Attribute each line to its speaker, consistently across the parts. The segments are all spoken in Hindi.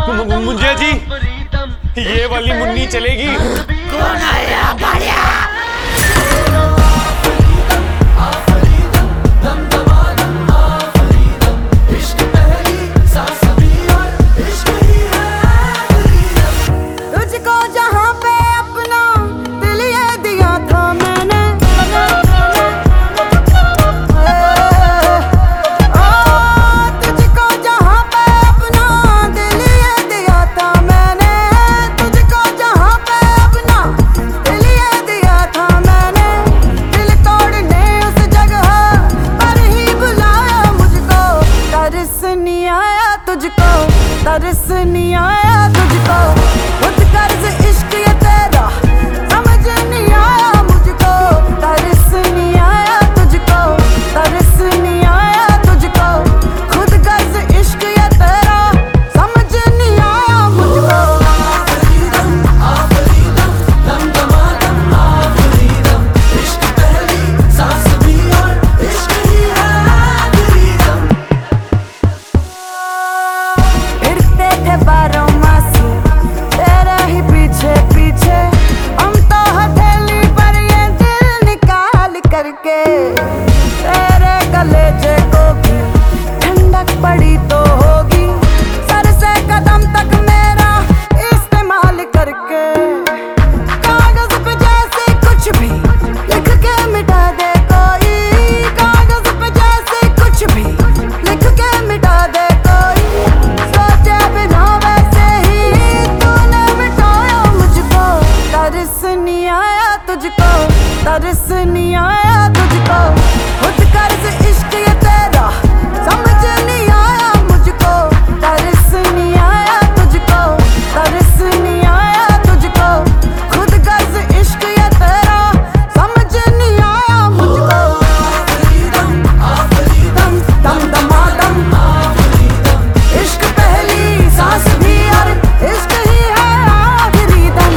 Speaker 1: मुंजिया जी, ये वाली मुन्नी चलेगी?
Speaker 2: कौन आया बढ़िया?
Speaker 3: तरस नहीं आया तुझको, खुद कर्ज इश्क ये तेरा समझ नहीं आया मुझको। तरस नहीं आया तुझको, तरस नहीं आया तुझको, खुद कर्ज इश्क ये तेरा समझ नहीं आया मुझको। इश्क पहली सांस भी और इश्क ही है आखिरी दम। बारों मासी तेरे ही पीछे पीछे, हम तो हथेली पर ये दिल निकाल करके तेरे गलेजे को भी ठंडक पड़ी तो होगी, सर से कदम तक मेरा इस्तेमाल करके। कागज पे जैसे कुछ भी लिख के मिटा दे कोई, कागज पे जैसे कुछ भी लिख के मिटा दे कोई, सोचे बिना तुझको। तरस नहीं आया तुझको, खुद कर्ज इश्क ये तेरा समझ नहीं आया मुझको। तरस नहीं आया तुझको, तरस नहीं आया तुझको, खुद कर्ज इश्क ये तेरा समझ नहीं आया मुझको। दम दम दमादम, इश्क पहली सांस भी और इश्क ही है आखिरी दम।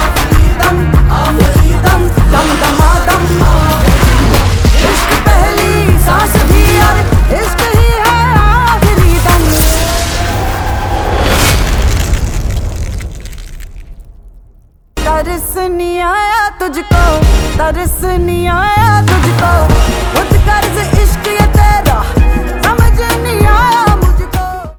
Speaker 3: दम दमादम, इश्क पहली सांस भी और इश्क ही है आखिरी दम। तरस नहीं आया तुझको, तरस नहीं आया तुझको, खुद कर